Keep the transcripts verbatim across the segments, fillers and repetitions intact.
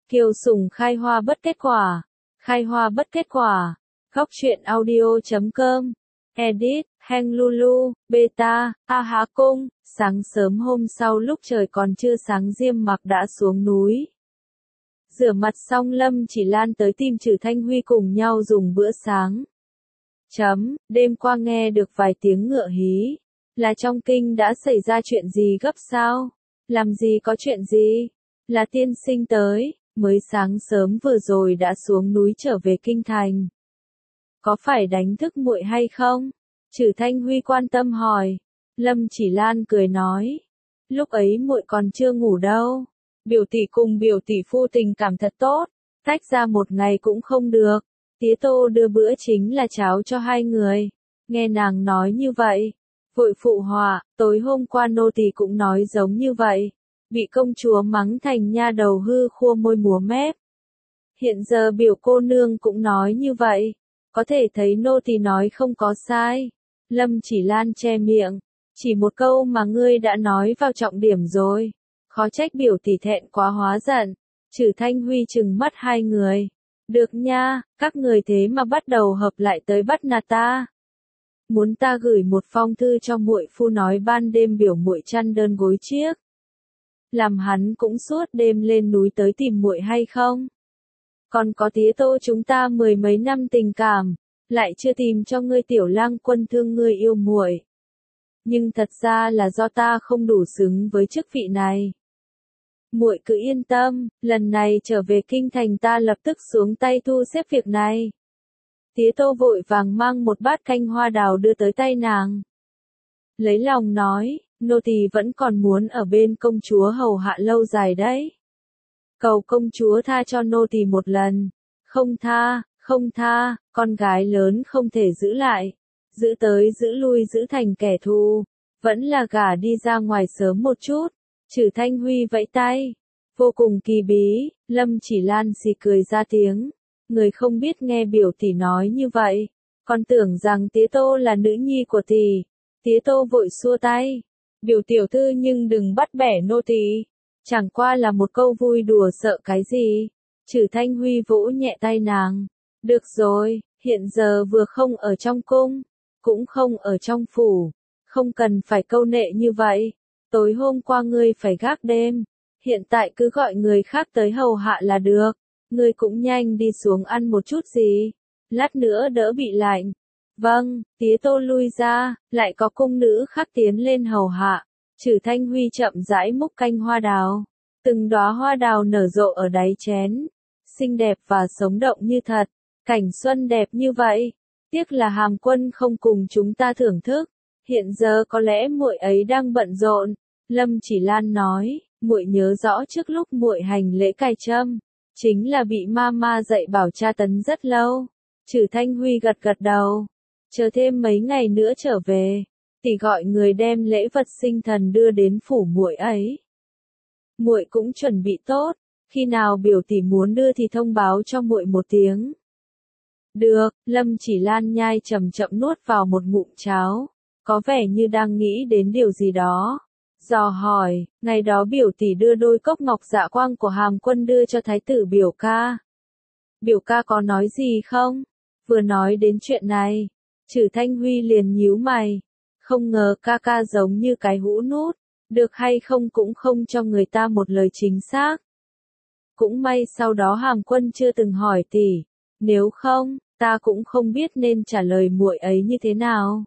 Kiều Sùng khai hoa bất kết quả. Khai hoa bất kết quả. Góc truyện audio chấm com. Edit, Heng Lulu, Beta, A Há Cung. Sáng sớm hôm sau lúc trời còn chưa sáng Diêm Mặc đã xuống núi. Rửa mặt xong Lâm Chỉ Lan tới tìm Trử Thanh Huy cùng nhau dùng bữa sáng. Chấm, đêm qua nghe được vài tiếng ngựa hí. Là trong kinh đã xảy ra chuyện gì gấp sao? Làm gì có chuyện gì? Là tiên sinh tới, mới sáng sớm vừa rồi đã xuống núi trở về kinh thành. Có phải đánh thức muội hay không? Trử Thanh Huy quan tâm hỏi. Lâm Chỉ Lan cười nói. Lúc ấy muội còn chưa ngủ đâu. Biểu tỷ cùng biểu tỷ phu tình cảm thật tốt. Tách ra một ngày cũng không được. Tía Tô đưa bữa chính là cháo cho hai người. Nghe nàng nói như vậy. Vội phụ họa, tối hôm qua nô tỳ cũng nói giống như vậy. Bị công chúa mắng thành nha đầu hư khua môi múa mép. Hiện giờ biểu cô nương cũng nói như vậy. Có thể thấy nô tỳ nói không có sai. Lâm Chỉ Lan che miệng. Chỉ một câu mà ngươi đã nói vào trọng điểm rồi. Khó trách biểu tỷ thẹn quá hóa giận. Trử Thanh Huy trừng mắt hai người. Được nha, các người thế mà bắt đầu hợp lại tới bắt nạt ta. Muốn ta gửi một phong thư cho muội phu nói ban đêm biểu muội chăn đơn gối chiếc. Làm hắn cũng suốt đêm lên núi tới tìm muội hay không? Còn có tía Tô chúng ta mười mấy năm tình cảm, lại chưa tìm cho ngươi tiểu lang quân thương ngươi yêu muội. Nhưng thật ra là do ta không đủ xứng với chức vị này. Muội cứ yên tâm, lần này trở về kinh thành ta lập tức xuống tay thu xếp việc này. Tía Tô vội vàng mang một bát canh hoa đào đưa tới tay nàng. Lấy lòng nói, nô tỳ vẫn còn muốn ở bên công chúa hầu hạ lâu dài đấy. Cầu công chúa tha cho nô tỳ một lần. Không tha, không tha, con gái lớn không thể giữ lại. Giữ tới giữ lui giữ thành kẻ thù. Vẫn là gả đi ra ngoài sớm một chút. Trử Thanh Huy vẫy tay. Vô cùng kỳ bí, Lâm Chỉ Lan xì cười ra tiếng. Người không biết nghe biểu tỷ nói như vậy. Còn tưởng rằng tía Tô là nữ nhi của tỷ. Tía Tô vội xua tay. Biểu tiểu thư nhưng đừng bắt bẻ nô tỳ. Chẳng qua là một câu vui đùa sợ cái gì. Trử Thanh Huy vỗ nhẹ tay nàng. Được rồi, hiện giờ vừa không ở trong cung, cũng không ở trong phủ. Không cần phải câu nệ như vậy. Tối hôm qua ngươi phải gác đêm. Hiện tại cứ gọi người khác tới hầu hạ là được. Ngươi cũng nhanh đi xuống ăn một chút gì. Lát nữa đỡ bị lạnh. Vâng, tía Tô lui ra, lại có cung nữ khác tiến lên hầu hạ. Trử Thanh Huy chậm rãi múc canh hoa đào. Từng đóa hoa đào nở rộ ở đáy chén. Xinh đẹp và sống động như thật. Cảnh xuân đẹp như vậy. Tiếc là Hàm Quân không cùng chúng ta thưởng thức. Hiện giờ có lẽ muội ấy đang bận rộn. Lâm Chỉ Lan nói, muội nhớ rõ trước lúc muội hành lễ cài trâm, chính là bị mama dạy bảo tra tấn rất lâu. Trử Thanh Huy gật gật đầu. Chờ thêm mấy ngày nữa trở về, tỷ gọi người đem lễ vật sinh thần đưa đến phủ muội ấy. Muội cũng chuẩn bị tốt, khi nào biểu tỷ muốn đưa thì thông báo cho muội một tiếng. Được, Lâm Chỉ Lan nhai chậm chậm nuốt vào một ngụm cháo, có vẻ như đang nghĩ đến điều gì đó. Dò hỏi, ngày đó biểu tỷ đưa đôi cốc ngọc dạ quang của Hàm Quân đưa cho thái tử biểu ca. Biểu ca có nói gì không? Vừa nói đến chuyện này, Trử Thanh Huy liền nhíu mày. Không ngờ ca ca giống như cái hũ nút, được hay không cũng không cho người ta một lời chính xác. Cũng may sau đó Hàm Quân chưa từng hỏi tỷ, nếu không, ta cũng không biết nên trả lời muội ấy như thế nào.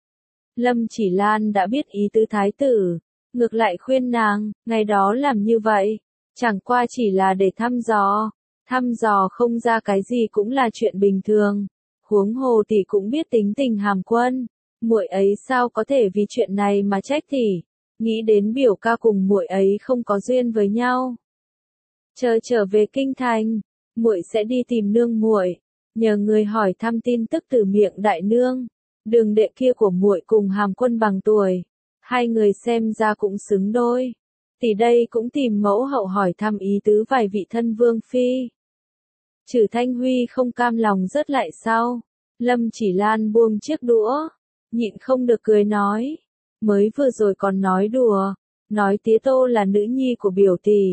Lâm Chỉ Lan đã biết ý tứ thái tử, ngược lại khuyên nàng, ngày đó làm như vậy, chẳng qua chỉ là để thăm dò, thăm dò không ra cái gì cũng là chuyện bình thường. Huống hồ tỷ cũng biết tính tình Hàm Quân, muội ấy sao có thể vì chuyện này mà trách tỷ, nghĩ đến biểu ca cùng muội ấy không có duyên với nhau. Chờ trở về kinh thành, muội sẽ đi tìm nương muội, nhờ người hỏi thăm tin tức từ miệng đại nương. Đường đệ kia của muội cùng Hàm Quân bằng tuổi, hai người xem ra cũng xứng đôi. Tỷ đây cũng tìm mẫu hậu hỏi thăm ý tứ vài vị thân vương phi. Trử Thanh Huy không cam lòng rớt lại sau. Lâm Chỉ Lan buông chiếc đũa, nhịn không được cười nói. Mới vừa rồi còn nói đùa, nói tía Tô là nữ nhi của biểu tỷ.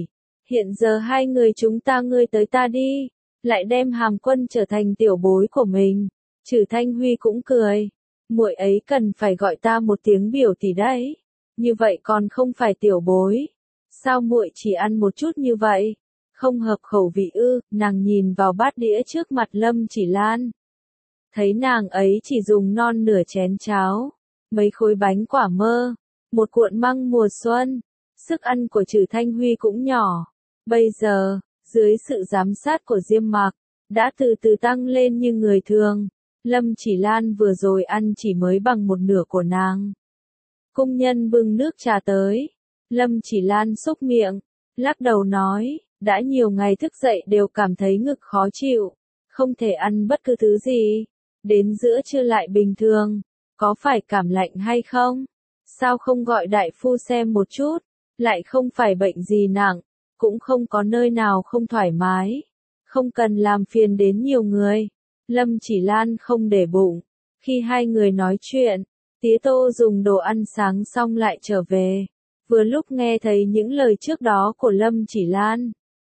Hiện giờ hai người chúng ta ngươi tới ta đi, lại đem Hàm Quân trở thành tiểu bối của mình. Trử Thanh Huy cũng cười, muội ấy cần phải gọi ta một tiếng biểu tỷ đấy, như vậy còn không phải tiểu bối. Sao muội chỉ ăn một chút như vậy? Không hợp khẩu vị ư? Nàng nhìn vào bát đĩa trước mặt Lâm Chỉ Lan. Thấy nàng ấy chỉ dùng non nửa chén cháo, mấy khối bánh quả mơ, một cuộn măng mùa xuân. Sức ăn của Trử Thanh Huy cũng nhỏ. Bây giờ, dưới sự giám sát của Diêm Mạc, đã từ từ tăng lên như người thường. Lâm Chỉ Lan vừa rồi ăn chỉ mới bằng một nửa của nàng. Cung nhân bưng nước trà tới. Lâm Chỉ Lan xúc miệng, lắc đầu nói, đã nhiều ngày thức dậy đều cảm thấy ngực khó chịu, không thể ăn bất cứ thứ gì. Đến giữa trưa lại bình thường, có phải cảm lạnh hay không? Sao không gọi đại phu xem một chút, lại không phải bệnh gì nặng, cũng không có nơi nào không thoải mái, không cần làm phiền đến nhiều người. Lâm Chỉ Lan không để bụng. Khi hai người nói chuyện, Tía Tô dùng đồ ăn sáng xong lại trở về, vừa lúc nghe thấy những lời trước đó của Lâm Chỉ Lan.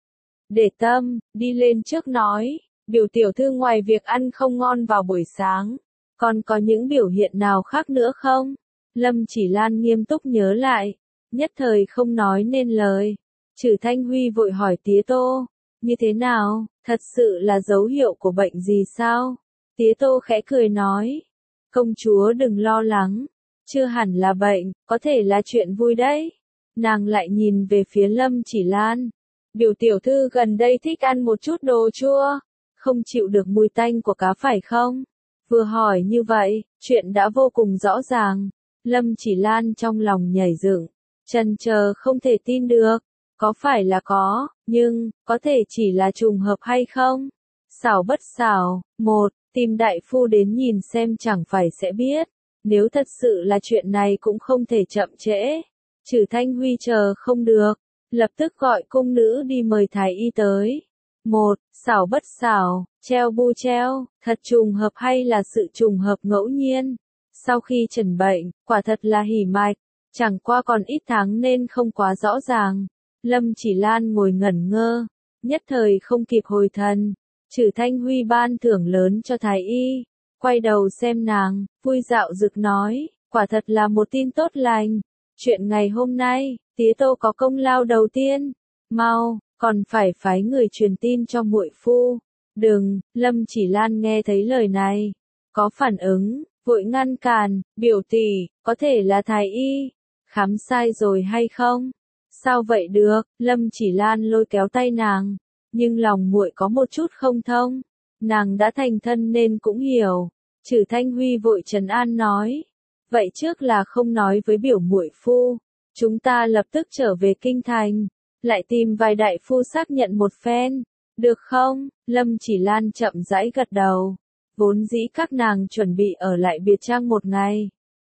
Để tâm, đi lên trước nói, biểu tiểu thư ngoài việc ăn không ngon vào buổi sáng, còn có những biểu hiện nào khác nữa không? Lâm Chỉ Lan nghiêm túc nhớ lại, nhất thời không nói nên lời. Trử Thanh Huy vội hỏi Tía Tô, như thế nào, thật sự là dấu hiệu của bệnh gì sao? Tía Tô khẽ cười nói, công chúa đừng lo lắng, chưa hẳn là bệnh, có thể là chuyện vui đấy. Nàng lại nhìn về phía Lâm Chỉ Lan, biểu tiểu thư gần đây thích ăn một chút đồ chua, không chịu được mùi tanh của cá phải không? Vừa hỏi như vậy, chuyện đã vô cùng rõ ràng. Lâm Chỉ Lan trong lòng nhảy dựng, chần chờ không thể tin được. Có phải là có, nhưng, có thể chỉ là trùng hợp hay không? Xảo bất xảo, một, tìm đại phu đến nhìn xem chẳng phải sẽ biết. Nếu thật sự là chuyện này cũng không thể chậm trễ. Trử Thanh Huy chờ không được, lập tức gọi cung nữ đi mời thái y tới. Một, xảo bất xảo, treo bu treo, thật trùng hợp hay là sự trùng hợp ngẫu nhiên? Sau khi chẩn bệnh, quả thật là hỉ mạch, chẳng qua còn ít tháng nên không quá rõ ràng. Lâm Chỉ Lan ngồi ngẩn ngơ, nhất thời không kịp hồi thần. Trử Thanh Huy ban thưởng lớn cho thái y, quay đầu xem nàng, vui dạo dực nói, quả thật là một tin tốt lành. Chuyện ngày hôm nay, Tía Tô có công lao đầu tiên, mau, còn phải phái người truyền tin cho muội phu. Đừng, Lâm Chỉ Lan nghe thấy lời này, có phản ứng, vội ngăn cản, biểu tỷ, có thể là thái y, khám sai rồi hay không? Sao vậy được? Lâm Chỉ Lan lôi kéo tay nàng, nhưng lòng muội có một chút không thông. Nàng đã thành thân nên cũng hiểu. Trử Thanh Huy vội trấn an nói, vậy trước là không nói với biểu muội phu, chúng ta lập tức trở về kinh thành, lại tìm vài đại phu xác nhận một phen, được không? Lâm Chỉ Lan chậm rãi gật đầu. Vốn dĩ các nàng chuẩn bị ở lại biệt trang một ngày,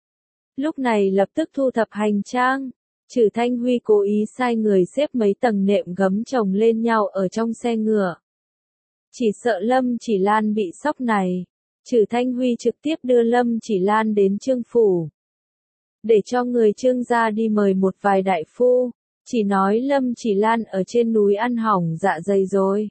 lúc này lập tức thu thập hành trang. Trử Thanh Huy cố ý sai người xếp mấy tầng nệm gấm chồng lên nhau ở trong xe ngựa. Chỉ sợ Lâm Chỉ Lan bị sốc này, Trử Thanh Huy trực tiếp đưa Lâm Chỉ Lan đến Trương phủ, để cho người Trương gia đi mời một vài đại phu, chỉ nói Lâm Chỉ Lan ở trên núi ăn hỏng dạ dày rồi.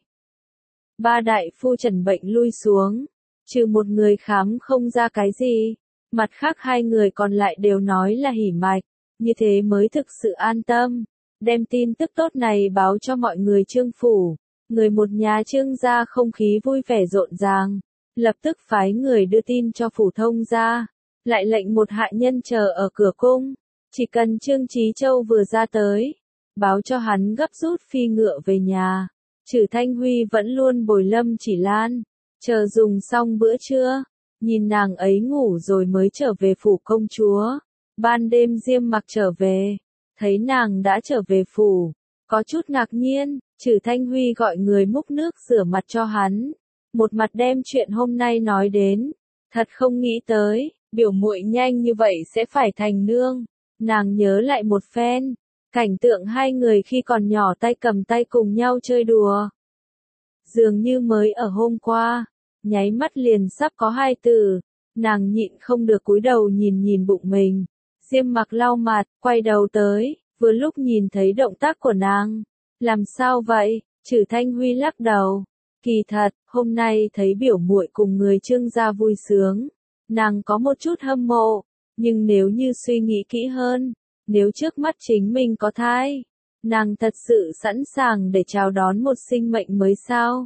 Ba đại phu trần bệnh lui xuống, trừ một người khám không ra cái gì, mặt khác hai người còn lại đều nói là hỉ mạch. Như thế mới thực sự an tâm, đem tin tức tốt này báo cho mọi người Trương phủ. Người một nhà Trương gia không khí vui vẻ rộn ràng, lập tức phái người đưa tin cho phủ thông gia, lại lệnh một hạ nhân chờ ở cửa cung, chỉ cần Trương Chí Châu vừa ra tới, báo cho hắn gấp rút phi ngựa về nhà. Trử Thanh Huy vẫn luôn bồi Lâm Chỉ Lan, chờ dùng xong bữa trưa, nhìn nàng ấy ngủ rồi mới trở về phủ công chúa. Ban đêm Diêm Mặc trở về, thấy nàng đã trở về phủ, có chút ngạc nhiên. Trử Thanh Huy gọi người múc nước rửa mặt cho hắn, một mặt đem chuyện hôm nay nói đến. Thật không nghĩ tới, biểu muội nhanh như vậy sẽ phải thành nương. Nàng nhớ lại một phen, cảnh tượng hai người khi còn nhỏ tay cầm tay cùng nhau chơi đùa. Dường như mới ở hôm qua, nháy mắt liền sắp có hai từ, nàng nhịn không được cúi đầu nhìn nhìn bụng mình. Diêm Mặc lau mặt, quay đầu tới, vừa lúc nhìn thấy động tác của nàng. Làm sao vậy? Trử Thanh Huy lắc đầu. Kỳ thật, hôm nay thấy biểu muội cùng người Trương gia vui sướng, nàng có một chút hâm mộ, nhưng nếu như suy nghĩ kỹ hơn, nếu trước mắt chính mình có thai, nàng thật sự sẵn sàng để chào đón một sinh mệnh mới sao?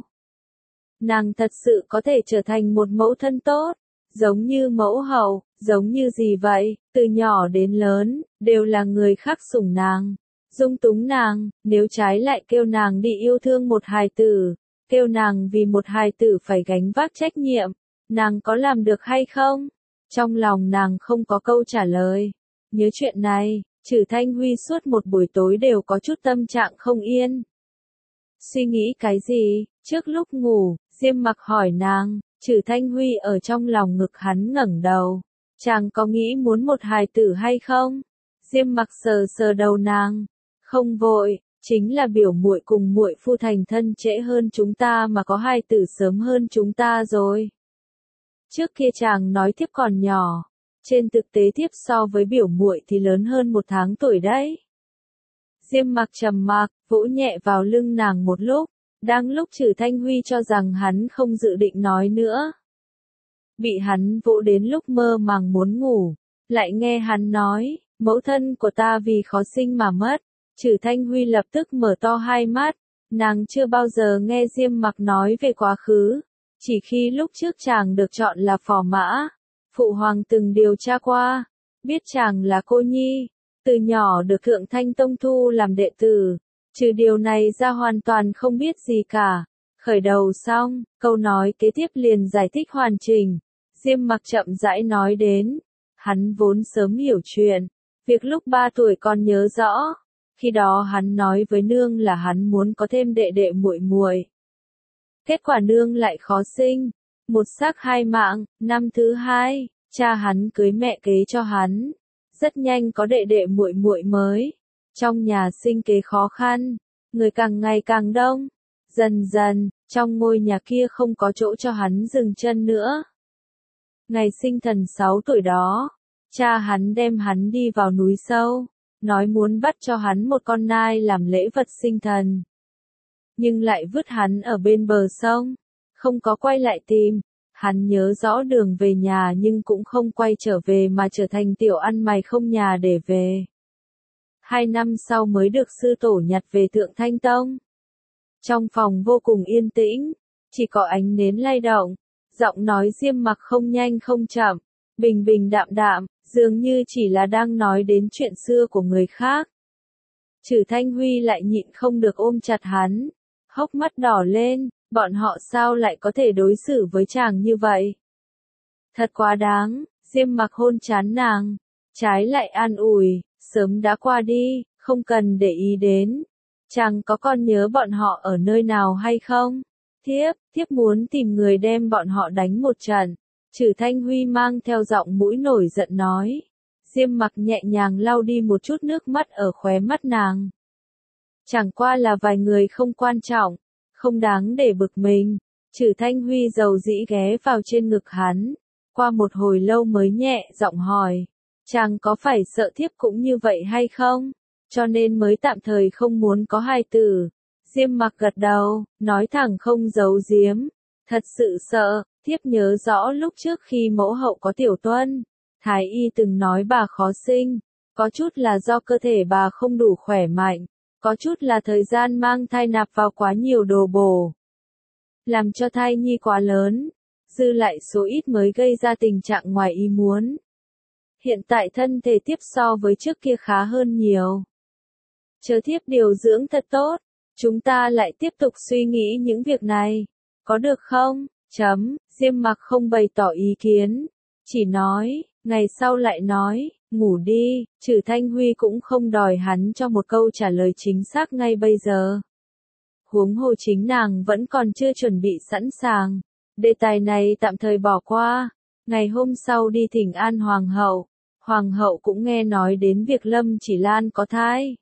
Nàng thật sự có thể trở thành một mẫu thân tốt, giống như mẫu hậu, giống như gì vậy, từ nhỏ đến lớn, đều là người khác sủng nàng, dung túng nàng, nếu trái lại kêu nàng đi yêu thương một hài tử, kêu nàng vì một hài tử phải gánh vác trách nhiệm, nàng có làm được hay không? Trong lòng nàng không có câu trả lời. Nhớ chuyện này, Trử Thanh Huy suốt một buổi tối đều có chút tâm trạng không yên. Suy nghĩ cái gì? Trước lúc ngủ, Diêm Mặc hỏi nàng, Trử Thanh Huy ở trong lòng ngực hắn ngẩng đầu. Chàng có nghĩ muốn một hài tử hay không? Diêm Mặc sờ sờ đầu nàng. Không vội, chính là biểu muội cùng muội phu thành thân trễ hơn chúng ta mà có hài tử sớm hơn chúng ta rồi. Trước kia chàng nói thiếp còn nhỏ, trên thực tế thiếp so với biểu muội thì lớn hơn một tháng tuổi đấy. Diêm Mặc trầm mặc, vỗ nhẹ vào lưng nàng một lúc, đang lúc Trử Thanh Huy cho rằng hắn không dự định nói nữa. Bị hắn vỗ đến lúc mơ màng muốn ngủ, lại nghe hắn nói, mẫu thân của ta vì khó sinh mà mất. Trử Thanh Huy lập tức mở to hai mắt, nàng chưa bao giờ nghe Diêm Mặc nói về quá khứ, chỉ khi lúc trước chàng được chọn là phò mã, phụ hoàng từng điều tra qua, biết chàng là cô nhi, từ nhỏ được Thượng Thanh Tông thu làm đệ tử, trừ điều này ra hoàn toàn không biết gì cả. Khởi đầu xong, câu nói kế tiếp liền giải thích hoàn chỉnh. Diêm Mặc chậm rãi nói đến, hắn vốn sớm hiểu chuyện, việc lúc ba tuổi còn nhớ rõ, khi đó hắn nói với nương là hắn muốn có thêm đệ đệ muội muội. Kết quả nương lại khó sinh, một xác hai mạng, năm thứ hai, cha hắn cưới mẹ kế cho hắn, rất nhanh có đệ đệ muội muội mới. Trong nhà sinh kế khó khăn, người càng ngày càng đông, dần dần, trong ngôi nhà kia không có chỗ cho hắn dừng chân nữa. Ngày sinh thần sáu tuổi đó, cha hắn đem hắn đi vào núi sâu, nói muốn bắt cho hắn một con nai làm lễ vật sinh thần. Nhưng lại vứt hắn ở bên bờ sông, không có quay lại tìm. Hắn nhớ rõ đường về nhà nhưng cũng không quay trở về mà trở thành tiểu ăn mày không nhà để về. Hai năm sau mới được sư tổ nhặt về Thượng Thanh Tông. Trong phòng vô cùng yên tĩnh, chỉ có ánh nến lay động, giọng nói Diêm Mặc không nhanh không chậm, bình bình đạm đạm, dường như chỉ là đang nói đến chuyện xưa của người khác. Trử Thanh Huy lại nhịn không được ôm chặt hắn, hốc mắt đỏ lên, bọn họ sao lại có thể đối xử với chàng như vậy? Thật quá đáng. Diêm Mặc hôn trán nàng, trái lại an ủi, sớm đã qua đi, không cần để ý đến. Chàng có còn nhớ bọn họ ở nơi nào hay không? Thiếp, thiếp muốn tìm người đem bọn họ đánh một trận. Trử Thanh Huy mang theo giọng mũi nổi giận nói. Diêm Mặc nhẹ nhàng lau đi một chút nước mắt ở khóe mắt nàng. Chẳng qua là vài người không quan trọng, không đáng để bực mình. Trử Thanh Huy dầu dĩ ghé vào trên ngực hắn, qua một hồi lâu mới nhẹ giọng hỏi, chàng có phải sợ thiếp cũng như vậy hay không? Cho nên mới tạm thời không muốn có hài tử. Diêm Mặc gật đầu, nói thẳng không giấu giếm, thật sự sợ. Thiếp nhớ rõ lúc trước khi mẫu hậu có tiểu tuân, Thái y từng nói bà khó sinh, có chút là do cơ thể bà không đủ khỏe mạnh, có chút là thời gian mang thai nạp vào quá nhiều đồ bổ, làm cho thai nhi quá lớn, dư lại số ít mới gây ra tình trạng ngoài ý muốn. Hiện tại thân thể thiếp so với trước kia khá hơn nhiều. Chờ thiếp điều dưỡng thật tốt, chúng ta lại tiếp tục suy nghĩ những việc này, có được không? Chấm, Diêm Mặc không bày tỏ ý kiến, chỉ nói, ngày sau lại nói, ngủ đi. Trử Thanh Huy cũng không đòi hắn cho một câu trả lời chính xác ngay bây giờ. Huống hồ chính nàng vẫn còn chưa chuẩn bị sẵn sàng, đề tài này tạm thời bỏ qua. Ngày hôm sau đi thỉnh an hoàng hậu, hoàng hậu cũng nghe nói đến việc Lâm Chỉ Lan có thai.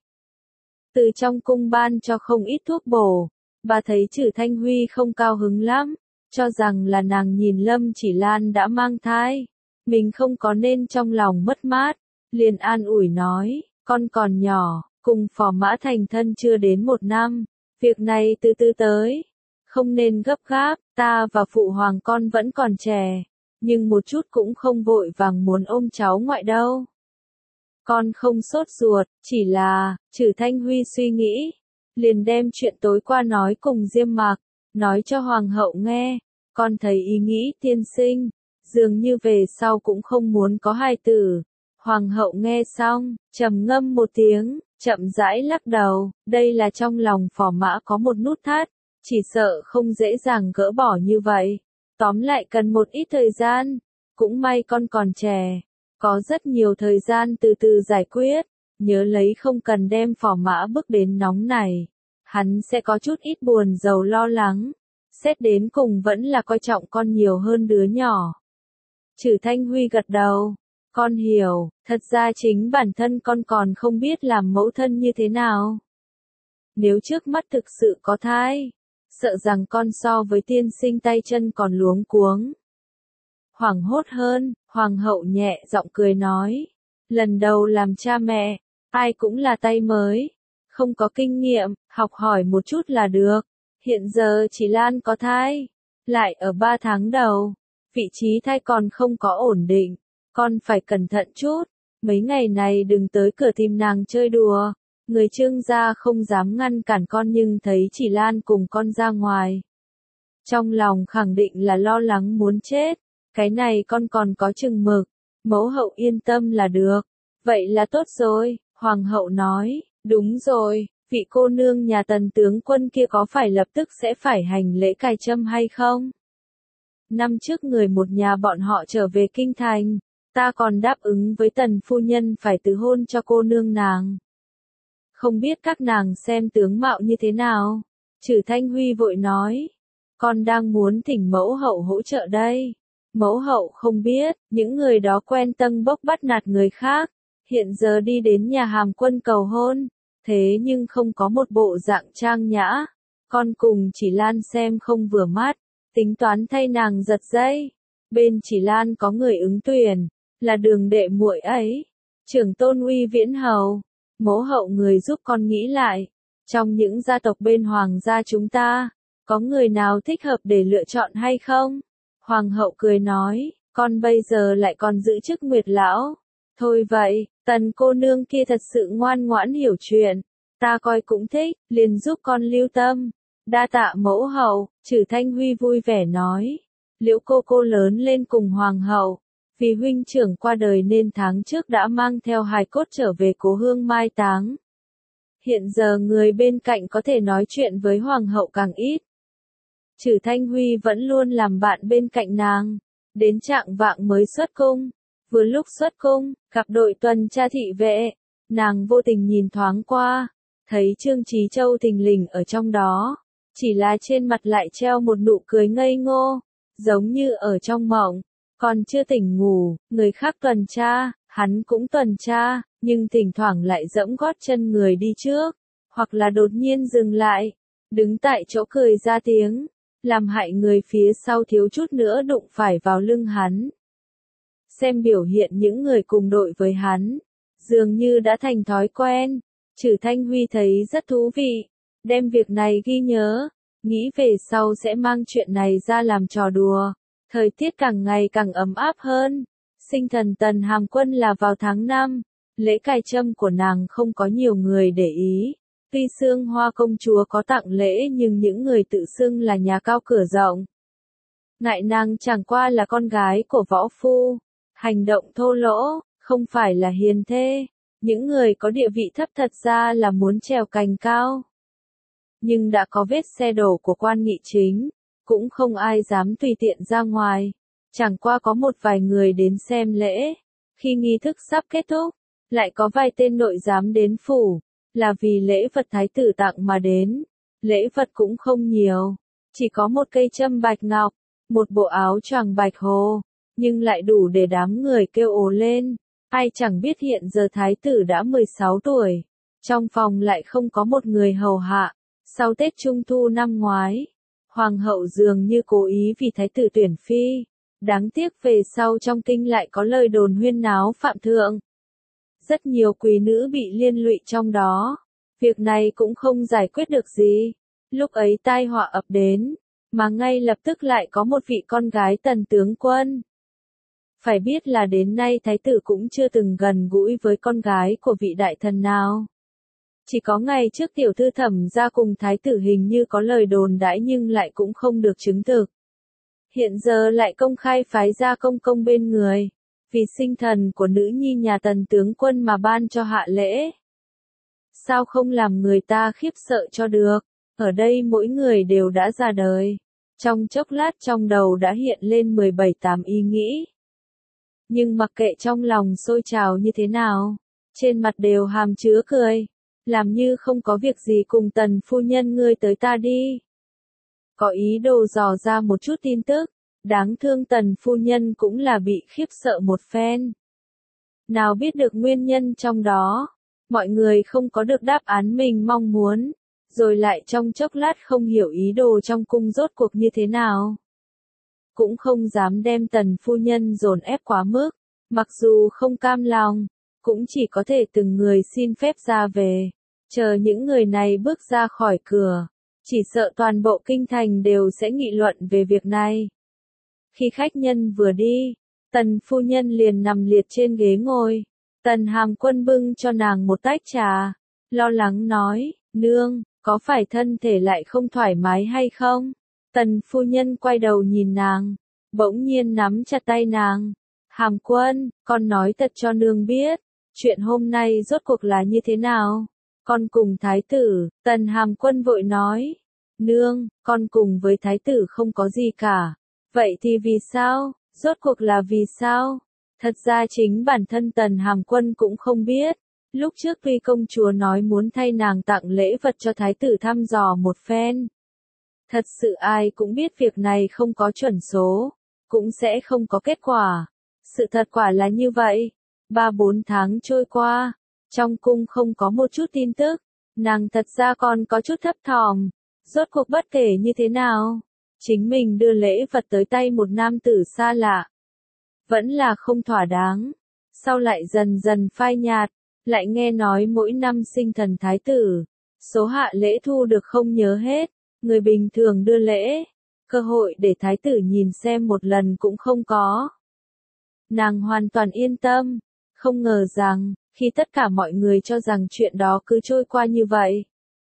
Từ trong cung ban cho không ít thuốc bổ, bà thấy Trử Thanh Huy không cao hứng lắm, cho rằng là nàng nhìn Lâm Chỉ Lan đã mang thai, mình không có nên trong lòng mất mát, liền an ủi nói, con còn nhỏ, cùng phò mã thành thân chưa đến một năm, việc này từ từ tới, không nên gấp gáp, ta và phụ hoàng con vẫn còn trẻ, nhưng một chút cũng không vội vàng muốn ôm cháu ngoại đâu. Con không sốt ruột, chỉ là, Trử Thanh Huy suy nghĩ, liền đem chuyện tối qua nói cùng Diêm Mạc, nói cho hoàng hậu nghe, con thấy ý nghĩ tiên sinh, dường như về sau cũng không muốn có hài tử. Hoàng hậu nghe xong, trầm ngâm một tiếng, chậm rãi lắc đầu, đây là trong lòng phò mã có một nút thắt, chỉ sợ không dễ dàng gỡ bỏ như vậy. Tóm lại cần một ít thời gian, cũng may con còn trẻ, có rất nhiều thời gian từ từ giải quyết, nhớ lấy không cần đem phò mã bước đến nóng này. Hắn sẽ có chút ít buồn rầu lo lắng, xét đến cùng vẫn là coi trọng con nhiều hơn đứa nhỏ. Trử Thanh Huy gật đầu, con hiểu, thật ra chính bản thân con còn không biết làm mẫu thân như thế nào. Nếu trước mắt thực sự có thai, sợ rằng con so với tiên sinh tay chân còn luống cuống. Hoảng hốt hơn, hoàng hậu nhẹ giọng cười nói, lần đầu làm cha mẹ, ai cũng là tay mới, không có kinh nghiệm, học hỏi một chút là được. Hiện giờ chỉ Lan có thai, lại ở ba tháng đầu, vị trí thai còn không có ổn định, con phải cẩn thận chút, mấy ngày này đừng tới cửa tìm nàng chơi đùa. Người Trương gia không dám ngăn cản con nhưng thấy chỉ Lan cùng con ra ngoài. Trong lòng khẳng định là lo lắng muốn chết, cái này con còn có chừng mực, mẫu hậu yên tâm là được. Vậy là tốt rồi, hoàng hậu nói, đúng rồi, vị cô nương nhà Tần tướng quân kia có phải lập tức sẽ phải hành lễ cài trâm hay không? Năm trước người một nhà bọn họ trở về kinh thành, ta còn đáp ứng với Tần phu nhân phải từ hôn cho cô nương nàng. Không biết các nàng xem tướng mạo như thế nào? Trử Thanh Huy vội nói, con đang muốn thỉnh mẫu hậu hỗ trợ đây. Mẫu hậu không biết, những người đó quen tâng bốc bắt nạt người khác, hiện giờ đi đến nhà hàm quân cầu hôn, thế nhưng không có một bộ dạng trang nhã. Con cùng chỉ Lan xem không vừa mắt, tính toán thay nàng giật dây. Bên chỉ Lan có người ứng tuyển, là đường đệ muội ấy, trưởng tôn uy viễn hầu. Mẫu hậu người giúp con nghĩ lại, trong những gia tộc bên hoàng gia chúng ta, có người nào thích hợp để lựa chọn hay không? Hoàng hậu cười nói, con bây giờ lại còn giữ chức Nguyệt lão. Thôi vậy, Tần cô nương kia thật sự ngoan ngoãn hiểu chuyện, ta coi cũng thích, liền giúp con lưu tâm. Đa tạ mẫu hậu, Trử Thanh Huy vui vẻ nói, Liễu cô cô lớn lên cùng hoàng hậu. Vì huynh trưởng qua đời nên tháng trước đã mang theo hài cốt trở về cố hương mai táng. Hiện giờ người bên cạnh có thể nói chuyện với hoàng hậu càng ít. Trử Thanh Huy vẫn luôn làm bạn bên cạnh nàng, đến trạng vạng mới xuất cung. Vừa lúc xuất cung, gặp đội tuần tra thị vệ, nàng vô tình nhìn thoáng qua, thấy Trương Chí Châu thình lình ở trong đó, chỉ là trên mặt lại treo một nụ cười ngây ngô, giống như ở trong mộng. Còn chưa tỉnh ngủ, người khác tuần tra, hắn cũng tuần tra, nhưng thỉnh thoảng lại giẫm gót chân người đi trước, hoặc là đột nhiên dừng lại, đứng tại chỗ cười ra tiếng, làm hại người phía sau thiếu chút nữa đụng phải vào lưng hắn. Xem biểu hiện những người cùng đội với hắn, dường như đã thành thói quen, Trử Thanh Huy thấy rất thú vị, đem việc này ghi nhớ, nghĩ về sau sẽ mang chuyện này ra làm trò đùa. Thời tiết càng ngày càng ấm áp hơn, sinh thần Tần Hàm Quân là vào tháng năm, lễ cài trâm của nàng không có nhiều người để ý. Tuy Sương Hoa công chúa có tặng lễ nhưng những người tự xưng là nhà cao cửa rộng. Ngại nàng chẳng qua là con gái của võ phu, hành động thô lỗ, không phải là hiền thê. Những người có địa vị thấp thật ra là muốn trèo cành cao. Nhưng đã có vết xe đổ của quan nghị chính, cũng không ai dám tùy tiện ra ngoài. Chẳng qua có một vài người đến xem lễ. Khi nghi thức sắp kết thúc, lại có vài tên nội giám đến phủ, là vì lễ vật thái tử tặng mà đến. Lễ vật cũng không nhiều, chỉ có một cây châm bạch ngọc, một bộ áo choàng bạch hồ, nhưng lại đủ để đám người kêu ồ lên. Ai chẳng biết hiện giờ thái tử đã mười sáu tuổi, trong phòng lại không có một người hầu hạ. Sau Tết Trung Thu năm ngoái, hoàng hậu dường như cố ý vì thái tử tuyển phi. Đáng tiếc về sau trong kinh lại có lời đồn huyên náo phạm thượng. Rất nhiều quý nữ bị liên lụy trong đó. Việc này cũng không giải quyết được gì. Lúc ấy tai họa ập đến, mà ngay lập tức lại có một vị con gái Tần tướng quân. Phải biết là đến nay thái tử cũng chưa từng gần gũi với con gái của vị đại thần nào. Chỉ có ngày trước tiểu thư Thẩm gia cùng thái tử hình như có lời đồn đãi nhưng lại cũng không được chứng thực. Hiện giờ lại công khai phái ra công công bên người, vì sinh thần của nữ nhi nhà Tần tướng quân mà ban cho hạ lễ. Sao không làm người ta khiếp sợ cho được? Ở đây mỗi người đều đã ra đời. Trong chốc lát trong đầu đã hiện lên mười bảy tám ý nghĩ. Nhưng mặc kệ trong lòng sôi trào như thế nào, trên mặt đều hàm chứa cười, làm như không có việc gì cùng Tần phu nhân ngươi tới ta đi. Có ý đồ dò ra một chút tin tức, đáng thương Tần phu nhân cũng là bị khiếp sợ một phen. Nào biết được nguyên nhân trong đó, mọi người không có được đáp án mình mong muốn, rồi lại trong chốc lát không hiểu ý đồ trong cung rốt cuộc như thế nào. Cũng không dám đem Tần phu nhân dồn ép quá mức, mặc dù không cam lòng, cũng chỉ có thể từng người xin phép ra về, chờ những người này bước ra khỏi cửa, chỉ sợ toàn bộ kinh thành đều sẽ nghị luận về việc này. Khi khách nhân vừa đi, Tần phu nhân liền nằm liệt trên ghế ngồi, Tần Hàm Quân bưng cho nàng một tách trà, lo lắng nói, nương, có phải thân thể lại không thoải mái hay không? Tần phu nhân quay đầu nhìn nàng, bỗng nhiên nắm chặt tay nàng. Hàm Quân, con nói thật cho nương biết, chuyện hôm nay rốt cuộc là như thế nào? Con cùng thái tử, Tần Hàm Quân vội nói. Nương, con cùng với thái tử không có gì cả. Vậy thì vì sao? Rốt cuộc là vì sao? Thật ra chính bản thân Tần Hàm Quân cũng không biết. Lúc trước tuy công chúa nói muốn thay nàng tặng lễ vật cho thái tử thăm dò một phen. Thật sự ai cũng biết việc này không có chuẩn số, cũng sẽ không có kết quả. Sự thật quả là như vậy. Ba bốn tháng trôi qua, trong cung không có một chút tin tức. Nàng thật ra còn có chút thấp thỏm. Rốt cuộc bất kể như thế nào, chính mình đưa lễ vật tới tay một nam tử xa lạ. Vẫn là không thỏa đáng. Sau lại dần dần phai nhạt, lại nghe nói mỗi năm sinh thần thái tử, số hạ lễ thu được không nhớ hết. Người bình thường đưa lễ, cơ hội để thái tử nhìn xem một lần cũng không có. Nàng hoàn toàn yên tâm, không ngờ rằng, khi tất cả mọi người cho rằng chuyện đó cứ trôi qua như vậy.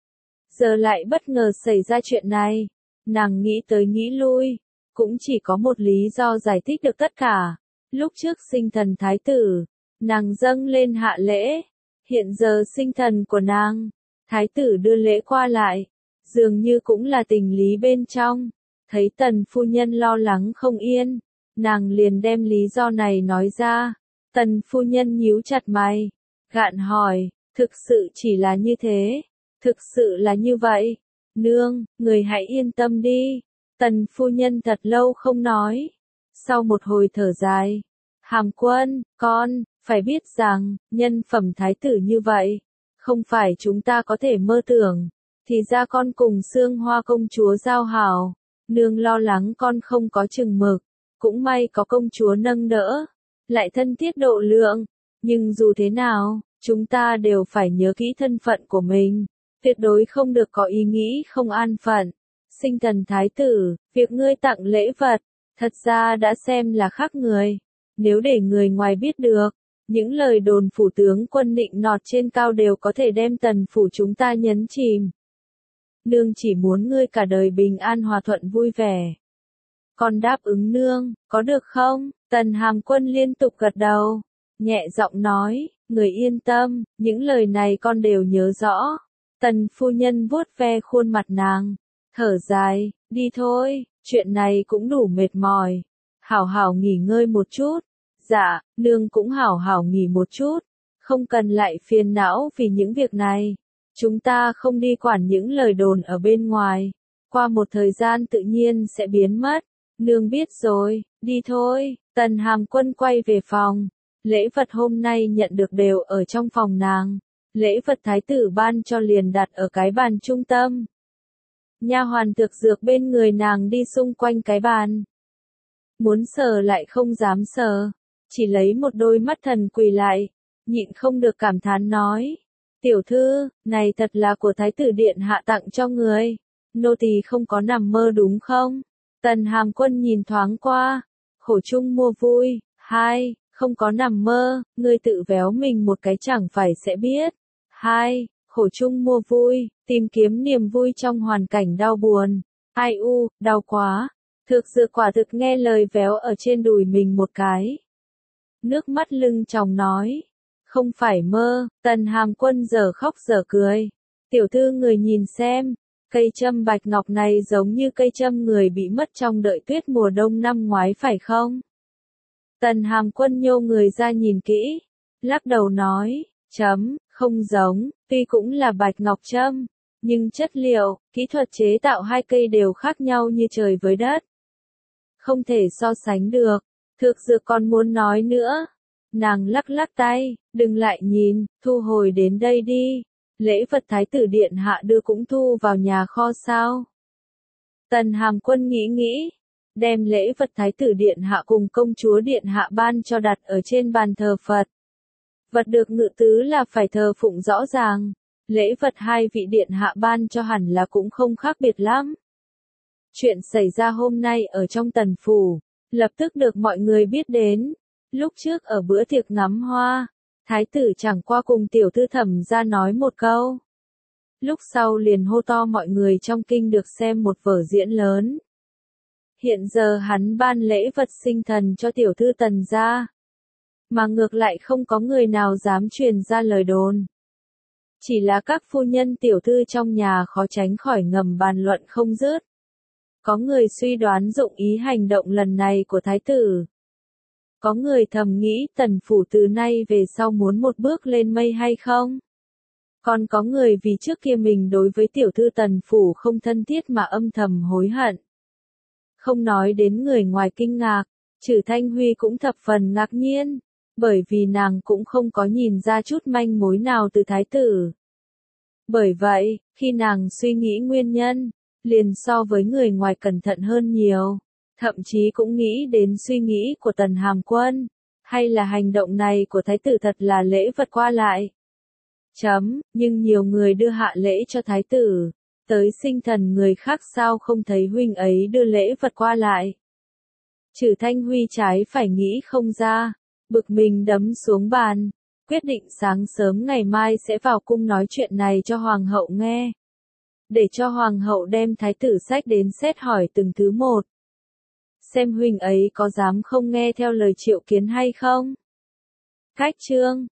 Giờ lại bất ngờ xảy ra chuyện này, nàng nghĩ tới nghĩ lui, cũng chỉ có một lý do giải thích được tất cả. Lúc trước sinh thần thái tử, nàng dâng lên hạ lễ, hiện giờ sinh thần của nàng, thái tử đưa lễ qua lại. Dường như cũng là tình lý bên trong, thấy Tần phu nhân lo lắng không yên, nàng liền đem lý do này nói ra. Tần phu nhân nhíu chặt mày, gạn hỏi, thực sự chỉ là như thế, thực sự là như vậy, nương, người hãy yên tâm đi. Tần phu nhân thật lâu không nói, sau một hồi thở dài, Hàm Quân, con, phải biết rằng, nhân phẩm thái tử như vậy, không phải chúng ta có thể mơ tưởng. Thì ra con cùng Sương Hoa công chúa giao hảo, nương lo lắng con không có chừng mực, cũng may có công chúa nâng đỡ, lại thân thiết độ lượng, nhưng dù thế nào, chúng ta đều phải nhớ kỹ thân phận của mình, tuyệt đối không được có ý nghĩ không an phận. Sinh thần thái tử, việc ngươi tặng lễ vật, thật ra đã xem là khác người, nếu để người ngoài biết được, những lời đồn phủ tướng quân nịnh nọt trên cao đều có thể đem Tần phủ chúng ta nhấn chìm. Nương chỉ muốn ngươi cả đời bình an hòa thuận vui vẻ. Con đáp ứng nương, có được không? Tần Hàm Quân liên tục gật đầu, nhẹ giọng nói, người yên tâm, những lời này con đều nhớ rõ. Tần phu nhân vuốt ve khuôn mặt nàng, thở dài, đi thôi, chuyện này cũng đủ mệt mỏi. Hảo hảo nghỉ ngơi một chút. Dạ, nương cũng hảo hảo nghỉ một chút, không cần lại phiền não vì những việc này. Chúng ta không đi quản những lời đồn ở bên ngoài, qua một thời gian tự nhiên sẽ biến mất. Nương biết rồi, đi thôi. Tần Hàm Quân quay về phòng, lễ vật hôm nay nhận được đều ở trong phòng nàng. Lễ vật thái tử ban cho liền đặt ở cái bàn trung tâm. Nha hoàn thực dược bên người nàng đi xung quanh cái bàn. Muốn sờ lại không dám sờ, chỉ lấy một đôi mắt thần quỳ lại, nhịn không được cảm thán nói. Tiểu thư, này thật là của thái tử điện hạ tặng cho người. Nô tỳ không có nằm mơ đúng không? Tần Hàm Quân nhìn thoáng qua. Khổ chung mua vui. Hai, không có nằm mơ, ngươi tự véo mình một cái chẳng phải sẽ biết. Hai, khổ chung mua vui, tìm kiếm niềm vui trong hoàn cảnh đau buồn. Ai u, đau quá. Thực sự quả thực nghe lời véo ở trên đùi mình một cái. Nước mắt lưng tròng nói. Không phải mơ, Tần Hàm Quân giờ khóc giờ cười. Tiểu thư người nhìn xem, cây châm bạch ngọc này giống như cây châm người bị mất trong đợi tuyết mùa đông năm ngoái phải không? Tần Hàm Quân nhô người ra nhìn kỹ, lắc đầu nói, chấm, không giống, tuy cũng là bạch ngọc châm, nhưng chất liệu, kỹ thuật chế tạo hai cây đều khác nhau như trời với đất. Không thể so sánh được, thực sự còn muốn nói nữa. Nàng lắc lắc tay, đừng lại nhìn, thu hồi đến đây đi. Lễ vật thái tử điện hạ đưa cũng thu vào nhà kho sao? Tần Hàm Quân nghĩ nghĩ, đem lễ vật thái tử điện hạ cùng công chúa điện hạ ban cho đặt ở trên bàn thờ Phật. Vật được ngự tứ là phải thờ phụng rõ ràng, lễ vật hai vị điện hạ ban cho hẳn là cũng không khác biệt lắm. Chuyện xảy ra hôm nay ở trong tần phủ, lập tức được mọi người biết đến. Lúc trước ở bữa tiệc ngắm hoa, thái tử chẳng qua cùng tiểu thư Thẩm ra nói một câu. Lúc sau liền hô to mọi người trong kinh được xem một vở diễn lớn. Hiện giờ hắn ban lễ vật sinh thần cho tiểu thư Tần gia, mà ngược lại không có người nào dám truyền ra lời đồn. Chỉ là các phu nhân tiểu thư trong nhà khó tránh khỏi ngầm bàn luận không dứt. Có người suy đoán dụng ý hành động lần này của thái tử. Có người thầm nghĩ tần phủ từ nay về sau muốn một bước lên mây hay không? Còn có người vì trước kia mình đối với tiểu thư tần phủ không thân thiết mà âm thầm hối hận. Không nói đến người ngoài kinh ngạc, Trử Thanh Huy cũng thập phần ngạc nhiên, bởi vì nàng cũng không có nhìn ra chút manh mối nào từ thái tử. Bởi vậy, khi nàng suy nghĩ nguyên nhân, liền so với người ngoài cẩn thận hơn nhiều. Thậm chí cũng nghĩ đến suy nghĩ của Tần Hàm Quân, hay là hành động này của thái tử thật là lễ vật qua lại. Chấm, nhưng nhiều người đưa hạ lễ cho thái tử, tới sinh thần người khác sao không thấy huynh ấy đưa lễ vật qua lại. Trử Thanh Huy trái phải nghĩ không ra, bực mình đấm xuống bàn, quyết định sáng sớm ngày mai sẽ vào cung nói chuyện này cho hoàng hậu nghe. Để cho hoàng hậu đem thái tử sách đến xét hỏi từng thứ một. Xem huynh ấy có dám không nghe theo lời triệu kiến hay không? Cách chương